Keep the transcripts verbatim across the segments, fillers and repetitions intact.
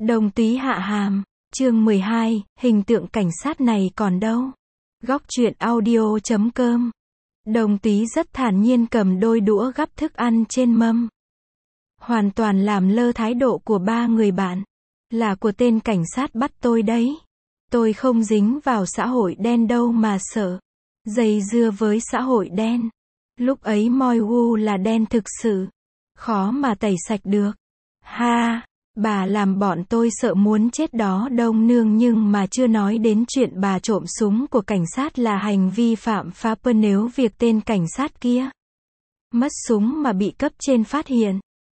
Đồng Túy Hạ Hàm, chương mười hai, hình tượng cảnh sát này còn đâu? Góc truyện audio chấm com. Đồng Túy rất thản nhiên cầm đôi đũa gắp thức ăn trên mâm. Hoàn toàn làm lơ thái độ của ba người bạn. Là của tên cảnh sát bắt tôi đấy. Tôi không dính vào xã hội đen đâu mà sợ. Dây dưa với xã hội đen. Lúc ấy Moi Gu là đen thực sự. Khó mà tẩy sạch được. Ha, bà làm bọn tôi sợ muốn chết đó Đông Nương, nhưng mà chưa nói đến chuyện bà trộm súng của cảnh sát là hành vi phạm pháp. Nếu việc tên cảnh sát kia mất súng mà bị cấp trên phát hiện,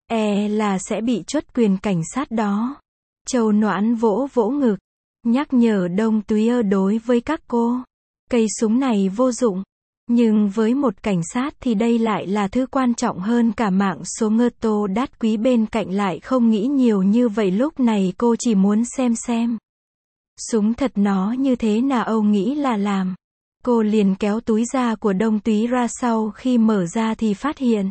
e là sẽ bị truất quyền cảnh sát đó. Châu Noãn vỗ vỗ ngực, nhắc nhở Đông Túy ơ đối với các cô, cây súng này vô dụng. Nhưng với một cảnh sát thì đây lại là thứ quan trọng hơn cả mạng số. Ngơ Tô Đát Quý bên cạnh lại không nghĩ nhiều như vậy. Lúc này cô chỉ muốn xem xem súng thật nó như thế nào. Âu nghĩ là làm. Cô liền kéo túi da của Đông Túy ra, sau khi mở ra thì phát hiện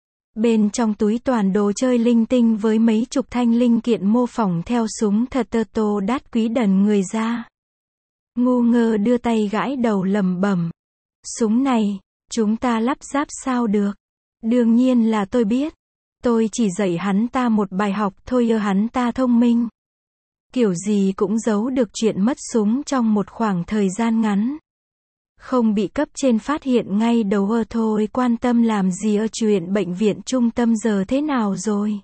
bên trong túi toàn đồ chơi linh tinh với mấy chục thanh linh kiện mô phỏng theo súng thật. Tơ Tô Đát Quý đần người ra, ngu ngơ đưa tay gãi đầu lẩm bẩm. Súng này, chúng ta lắp ráp sao được? Đương nhiên là tôi biết. Tôi chỉ dạy hắn ta một bài học thôi. Ơ hắn ta thông minh. Kiểu gì cũng giấu được chuyện mất súng trong một khoảng thời gian ngắn. Không bị cấp trên phát hiện ngay đầu. Ơ thôi quan tâm làm gì. Ơ chuyện bệnh viện trung tâm giờ thế nào rồi?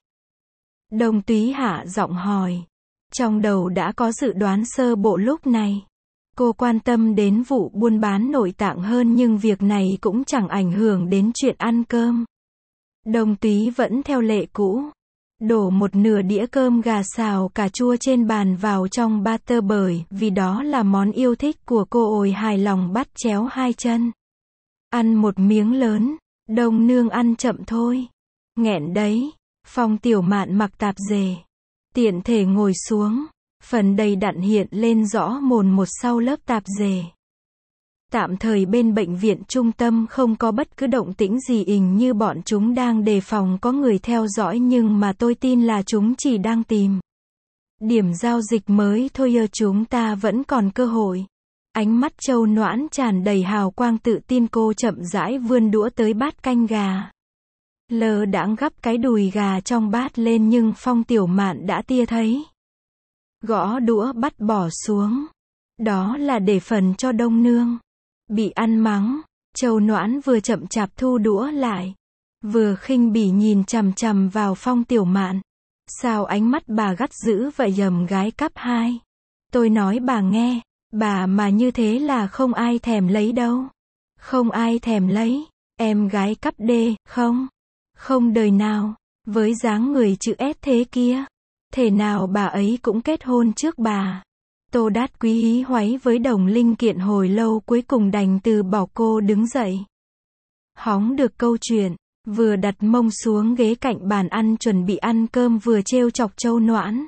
Đồng Túy hạ giọng hỏi. Trong đầu đã có dự đoán sơ bộ lúc này. Cô quan tâm đến vụ buôn bán nội tạng hơn, nhưng việc này cũng chẳng ảnh hưởng đến chuyện ăn cơm. Đồng Túy vẫn theo lệ cũ. Đổ một nửa đĩa cơm gà xào cà chua trên bàn vào trong bát tơ, bởi vì đó là món yêu thích của cô. Ôi hài lòng bắt chéo hai chân. Ăn một miếng lớn. Đông Nương ăn chậm thôi. Nghẹn đấy. Phong Tiểu Mạn mặc tạp dề, tiện thể ngồi xuống. Phần đầy đặn hiện lên rõ mồn một sau lớp tạp dề. Tạm thời bên bệnh viện trung tâm không có bất cứ động tĩnh gì, hình như bọn chúng đang đề phòng có người theo dõi, nhưng mà tôi tin là chúng chỉ đang tìm điểm giao dịch mới thôi. Ơ chúng ta vẫn còn cơ hội. Ánh mắt Châu Noãn tràn đầy hào quang tự tin. Cô chậm rãi vươn đũa tới bát canh gà. Lơ đãng gắp cái đùi gà trong bát lên, nhưng Phong Tiểu Mạn đã tia thấy. Gõ đũa bắt bỏ xuống. Đó là để phần cho Đông Nương. Bị ăn mắng, Châu Noãn vừa chậm chạp thu đũa lại, vừa khinh bỉ nhìn chằm chằm vào Phong Tiểu Mạn. Sao ánh mắt bà gắt dữ vậy? Dầm gái cắp hai. Tôi nói bà nghe, bà mà như thế là không ai thèm lấy đâu. Không ai thèm lấy. Em gái cắp đê, không? Không đời nào. Với dáng người chữ S thế kia, thể nào bà ấy cũng kết hôn trước bà. Tô Đát Quý hí hoáy với đồng linh kiện hồi lâu, cuối cùng đành từ bỏ. Cô đứng dậy, hóng được câu chuyện, vừa đặt mông xuống ghế cạnh bàn ăn chuẩn bị ăn cơm, vừa trêu chọc Châu Noãn.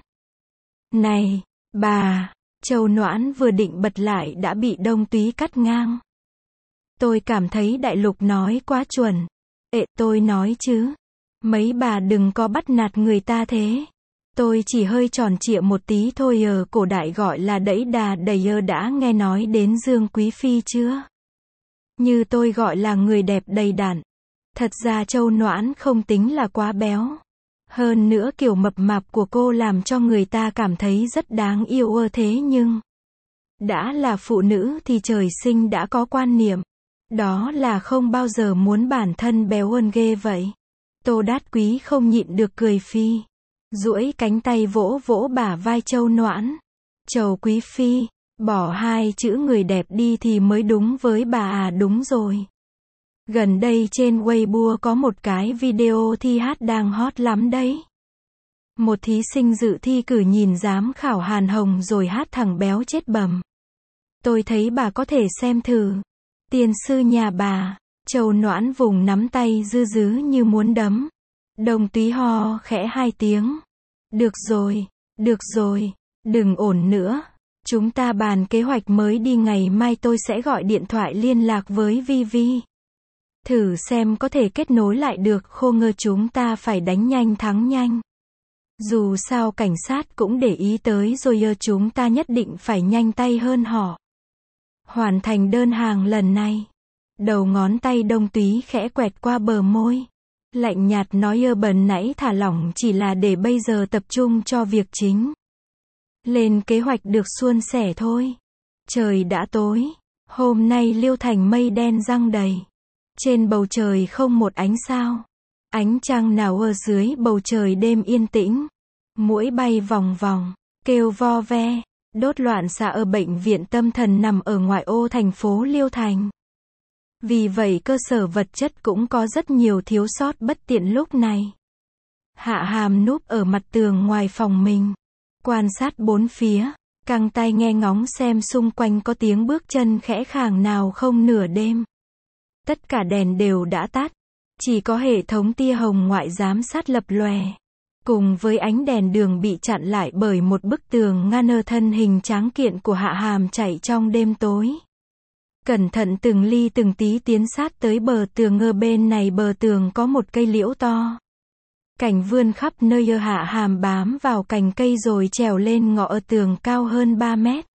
Này, bà! Châu Noãn vừa định bật lại đã bị Đông Túy cắt ngang. Tôi cảm thấy đại lục nói quá chuẩn. Ệ, tôi nói chứ. Mấy bà đừng có bắt nạt người ta thế. Tôi chỉ hơi tròn trịa một tí thôi. Ở cổ đại gọi là đẫy đà đầy. Ơ đã nghe nói đến Dương Quý Phi chưa? Như tôi gọi là người đẹp đầy đặn. Thật ra Châu Noãn không tính là quá béo. Hơn nữa kiểu mập mạp của cô làm cho người ta cảm thấy rất đáng yêu. Ơ thế nhưng đã là phụ nữ thì trời sinh đã có quan niệm. Đó là không bao giờ muốn bản thân béo hơn ghê vậy. Tô Đát Quý không nhịn được cười phi. Duỗi cánh tay vỗ vỗ bả vai Châu Noãn. Châu Quý Phi, bỏ hai chữ người đẹp đi thì mới đúng với bà à. Đúng rồi. Gần đây trên Weibo có một cái video thi hát đang hot lắm đấy. Một thí sinh dự thi cử nhìn giám khảo Hàn Hồng rồi hát thằng béo chết bầm. Tôi thấy bà có thể xem thử. Tiên sư nhà bà. Châu Noãn vùng nắm tay dư dứ như muốn đấm. Đồng Túy ho khẽ hai tiếng. Được rồi, được rồi, đừng ổn nữa. Chúng ta bàn kế hoạch mới đi. Ngày mai tôi sẽ gọi điện thoại liên lạc với Vi Vi. Thử xem có thể kết nối lại được. Khô ngơ chúng ta phải đánh nhanh thắng nhanh. Dù sao cảnh sát cũng để ý tới rồi ơ, chúng ta nhất định phải nhanh tay hơn họ. Hoàn thành đơn hàng lần này. Đầu ngón tay Đông Túy khẽ quẹt qua bờ môi. Lạnh nhạt nói ơ, bần nãy thả lỏng chỉ là để bây giờ tập trung cho việc chính. Lên kế hoạch được suôn sẻ thôi. Trời đã tối. Hôm nay Liêu Thành mây đen giăng đầy. Trên bầu trời không một ánh sao. Ánh trăng nào ở dưới bầu trời đêm yên tĩnh. Muỗi bay vòng vòng, kêu vo ve. Đốt loạn xạ ở bệnh viện tâm thần nằm ở ngoại ô thành phố Liêu Thành. Vì vậy cơ sở vật chất cũng có rất nhiều thiếu sót bất tiện lúc này. Hạ Hàm núp ở mặt tường ngoài phòng mình. Quan sát bốn phía. Căng tai nghe ngóng xem xung quanh có tiếng bước chân khẽ khàng nào không nửa đêm. Tất cả đèn đều đã tắt. Chỉ có hệ thống tia hồng ngoại giám sát lập lòe. Cùng với ánh đèn đường bị chặn lại bởi một bức tường ngăn ở thân hình tráng kiện của Hạ Hàm chạy trong đêm tối. Cẩn thận từng ly từng tí tiến sát tới bờ tường, ở bên này bờ tường có một cây liễu to. Cành vươn khắp nơi, ơ Hạ Hàm bám vào cành cây rồi trèo lên ngõ ở tường cao hơn ba mét.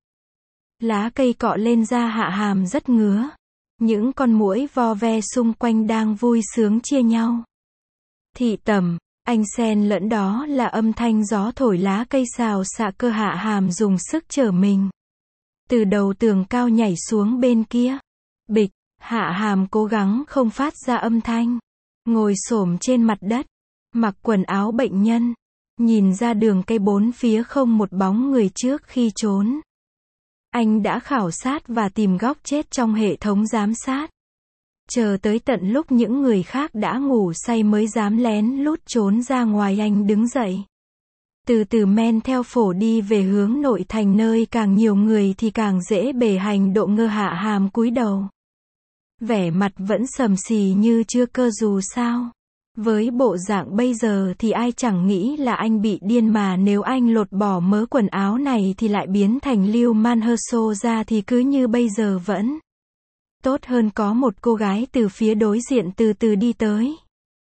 Lá cây cọ lên da Hạ Hàm rất ngứa. Những con muỗi vo ve xung quanh đang vui sướng chia nhau. Thị tầm, anh xen lẫn đó là âm thanh gió thổi lá cây xào xạ, cơ Hạ Hàm dùng sức trở mình. Từ đầu tường cao nhảy xuống bên kia. Bịch, Hạ Hàm cố gắng không phát ra âm thanh. Ngồi xổm trên mặt đất. Mặc quần áo bệnh nhân. Nhìn ra đường cây bốn phía không một bóng người trước khi trốn. Anh đã khảo sát và tìm góc chết trong hệ thống giám sát. Chờ tới tận lúc những người khác đã ngủ say mới dám lén lút trốn ra ngoài, anh đứng dậy. Từ từ men theo phổ đi về hướng nội thành, nơi càng nhiều người thì càng dễ bề hành độ, ngơ Hạ Hàm cúi đầu. Vẻ mặt vẫn sầm xì như chưa cơ, dù sao. Với bộ dạng bây giờ thì ai chẳng nghĩ là anh bị điên, mà nếu anh lột bỏ mớ quần áo này thì lại biến thành Lưu Man Hơ Sô ra thì cứ như bây giờ vẫn tốt hơn. Có một cô gái từ phía đối diện từ từ đi tới.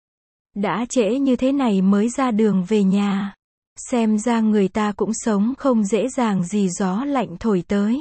Đã trễ như thế này mới ra đường về nhà. Xem ra người ta cũng sống không dễ dàng gì, gió lạnh thổi tới.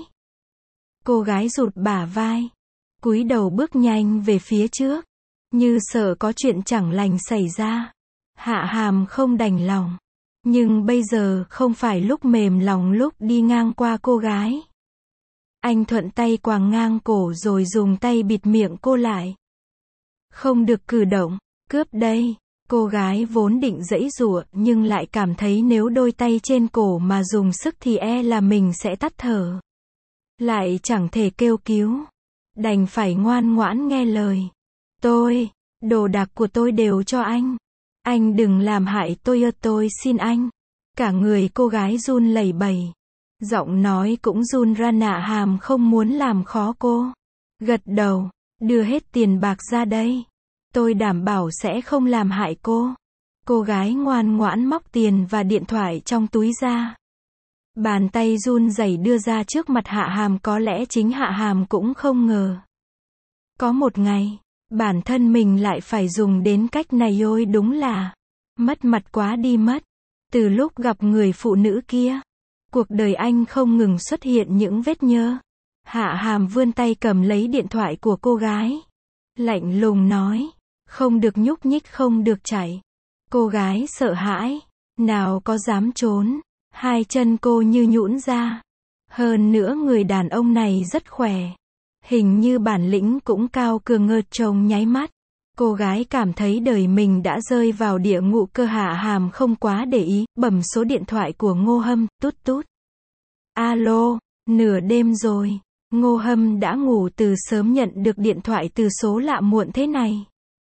Cô gái rụt bả vai. Cúi đầu bước nhanh về phía trước. Như sợ có chuyện chẳng lành xảy ra. Hạ Hàm không đành lòng. Nhưng bây giờ không phải lúc mềm lòng lúc đi ngang qua cô gái. Anh thuận tay quàng ngang cổ rồi dùng tay bịt miệng cô lại. Không được cử động, cướp đây. Cô gái vốn định giãy giụa nhưng lại cảm thấy nếu đôi tay trên cổ mà dùng sức thì e là mình sẽ tắt thở. Lại chẳng thể kêu cứu. Đành phải ngoan ngoãn nghe lời. Tôi, đồ đạc của tôi đều cho anh. Anh đừng làm hại tôi ơ, tôi xin anh. Cả người cô gái run lẩy bẩy. Giọng nói cũng run ra. Hạ Hàm không muốn làm khó cô. Gật đầu, đưa hết tiền bạc ra đây. Tôi đảm bảo sẽ không làm hại cô. Cô gái ngoan ngoãn móc tiền và điện thoại trong túi ra. Bàn tay run rẩy đưa ra trước mặt Hạ Hàm, có lẽ chính Hạ Hàm cũng không ngờ. Có một ngày, bản thân mình lại phải dùng đến cách này, ôi đúng là mất mặt quá đi mất. Từ lúc gặp người phụ nữ kia, cuộc đời anh không ngừng xuất hiện những vết nhơ. Hạ Hàm vươn tay cầm lấy điện thoại của cô gái. Lạnh lùng nói, không được nhúc nhích, không được chạy. Cô gái sợ hãi, nào có dám trốn. Hai chân cô như nhũn ra. Hơn nữa người đàn ông này rất khỏe. Hình như bản lĩnh cũng cao cường, ngơ trông nháy mắt. Cô gái cảm thấy đời mình đã rơi vào địa ngục, cơ Hạ Hàm không quá để ý, bấm số điện thoại của Ngô Hâm, tút tút. Alo, nửa đêm rồi. Ngô Hâm đã ngủ từ sớm, nhận được điện thoại từ số lạ muộn thế này.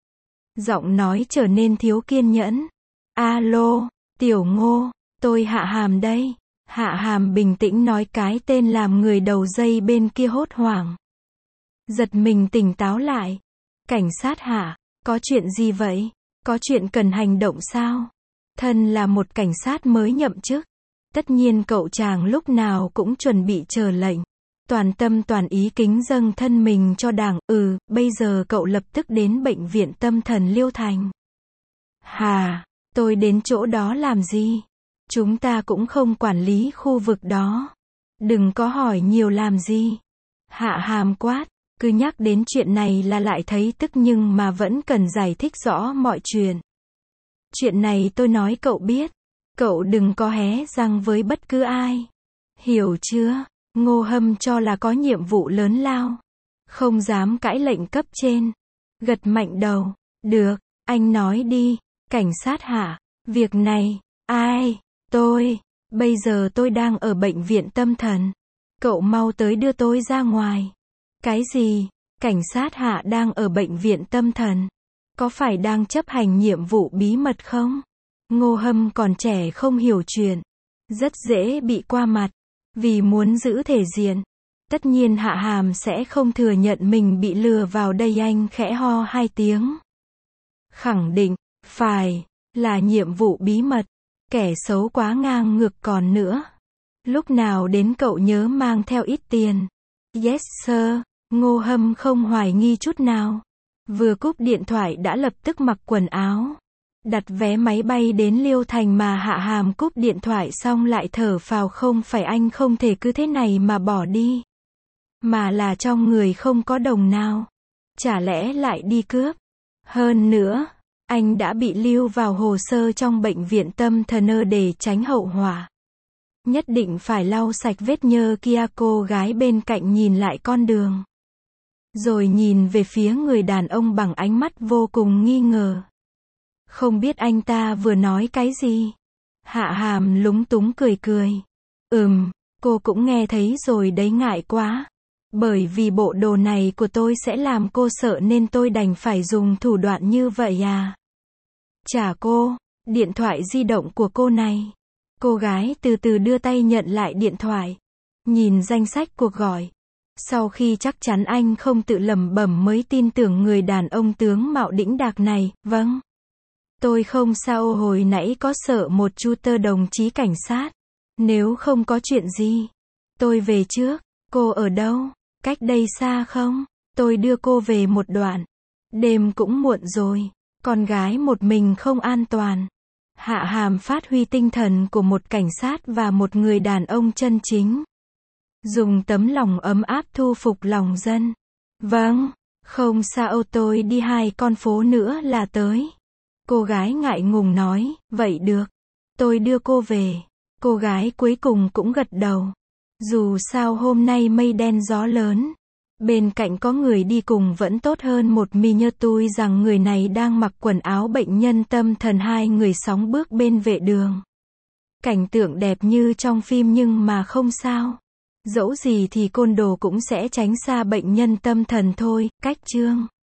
Giọng nói trở nên thiếu kiên nhẫn. Alo, Tiểu Ngô, tôi Hạ Hàm đây. Hạ Hàm bình tĩnh nói cái tên làm người đầu dây bên kia hốt hoảng. Giật mình tỉnh táo lại. Cảnh sát hả? Có chuyện gì vậy? Có chuyện cần hành động sao? Thân là một cảnh sát mới nhậm chức. Tất nhiên cậu chàng lúc nào cũng chuẩn bị chờ lệnh. Toàn tâm toàn ý kính dâng thân mình cho đảng. Ừ, bây giờ cậu lập tức đến bệnh viện tâm thần Liêu Thành. Hà, tôi đến chỗ đó làm gì? Chúng ta cũng không quản lý khu vực đó. Đừng có hỏi nhiều làm gì. Hạ Hàm quát, cứ nhắc đến chuyện này là lại thấy tức nhưng mà vẫn cần giải thích rõ mọi chuyện. Chuyện này tôi nói cậu biết. Cậu đừng có hé răng với bất cứ ai. Hiểu chưa? Ngô Hâm cho là có nhiệm vụ lớn lao. Không dám cãi lệnh cấp trên. Gật mạnh đầu. Được, anh nói đi. Cảnh sát Hạ. Việc này, ai? Tôi. Bây giờ tôi đang ở bệnh viện tâm thần. Cậu mau tới đưa tôi ra ngoài. Cái gì? Cảnh sát Hạ đang ở bệnh viện tâm thần. Có phải đang chấp hành nhiệm vụ bí mật không? Ngô Hâm còn trẻ không hiểu chuyện. Rất dễ bị qua mặt. Vì muốn giữ thể diện. Tất nhiên Hạ Hàm sẽ không thừa nhận mình bị lừa vào đây, anh khẽ ho hai tiếng. Khẳng định, phải, là nhiệm vụ bí mật. Kẻ xấu quá ngang ngược còn nữa. Lúc nào đến cậu nhớ mang theo ít tiền. Yes sir, Ngô Hâm không hoài nghi chút nào. Vừa cúp điện thoại đã lập tức mặc quần áo. Đặt vé máy bay đến Liêu Thành mà Hạ Hàm cúp điện thoại xong lại thở phào, không phải anh không thể cứ thế này mà bỏ đi. Mà là trong người không có đồng nào. Chả lẽ lại đi cướp? Hơn nữa, anh đã bị lưu vào hồ sơ trong bệnh viện tâm thần để tránh hậu họa. Nhất định phải lau sạch vết nhơ kia. Cô gái bên cạnh nhìn lại con đường. Rồi nhìn về phía người đàn ông bằng ánh mắt vô cùng nghi ngờ. Không biết anh ta vừa nói cái gì. Hạ Hàm lúng túng cười cười. Ừm, cô cũng nghe thấy rồi đấy, ngại quá. Bởi vì bộ đồ này của tôi sẽ làm cô sợ nên tôi đành phải dùng thủ đoạn như vậy à. Trả cô, điện thoại di động của cô này. Cô gái từ từ đưa tay nhận lại điện thoại. Nhìn danh sách cuộc gọi. Sau khi chắc chắn anh không tự lẩm bẩm mới tin tưởng người đàn ông tướng mạo đĩnh đạc này. Vâng. Tôi không sao, hồi nãy có sợ một chút tơ đồng chí cảnh sát. Nếu không có chuyện gì, tôi về trước. Cô ở đâu? Cách đây xa không? Tôi đưa cô về một đoạn. Đêm cũng muộn rồi. Con gái một mình không an toàn. Hạ Hàm phát huy tinh thần của một cảnh sát và một người đàn ông chân chính. Dùng tấm lòng ấm áp thu phục lòng dân. Vâng, không sao, tôi đi hai con phố nữa là tới. Cô gái ngại ngùng nói, vậy được. Tôi đưa cô về. Cô gái cuối cùng cũng gật đầu. Dù sao hôm nay mây đen gió lớn. Bên cạnh có người đi cùng vẫn tốt hơn một mi nhơ tui rằng người này đang mặc quần áo bệnh nhân tâm thần. Hai người sóng bước bên vệ đường. Cảnh tượng đẹp như trong phim nhưng mà không sao. Dẫu gì thì côn đồ cũng sẽ tránh xa bệnh nhân tâm thần thôi. Cách chương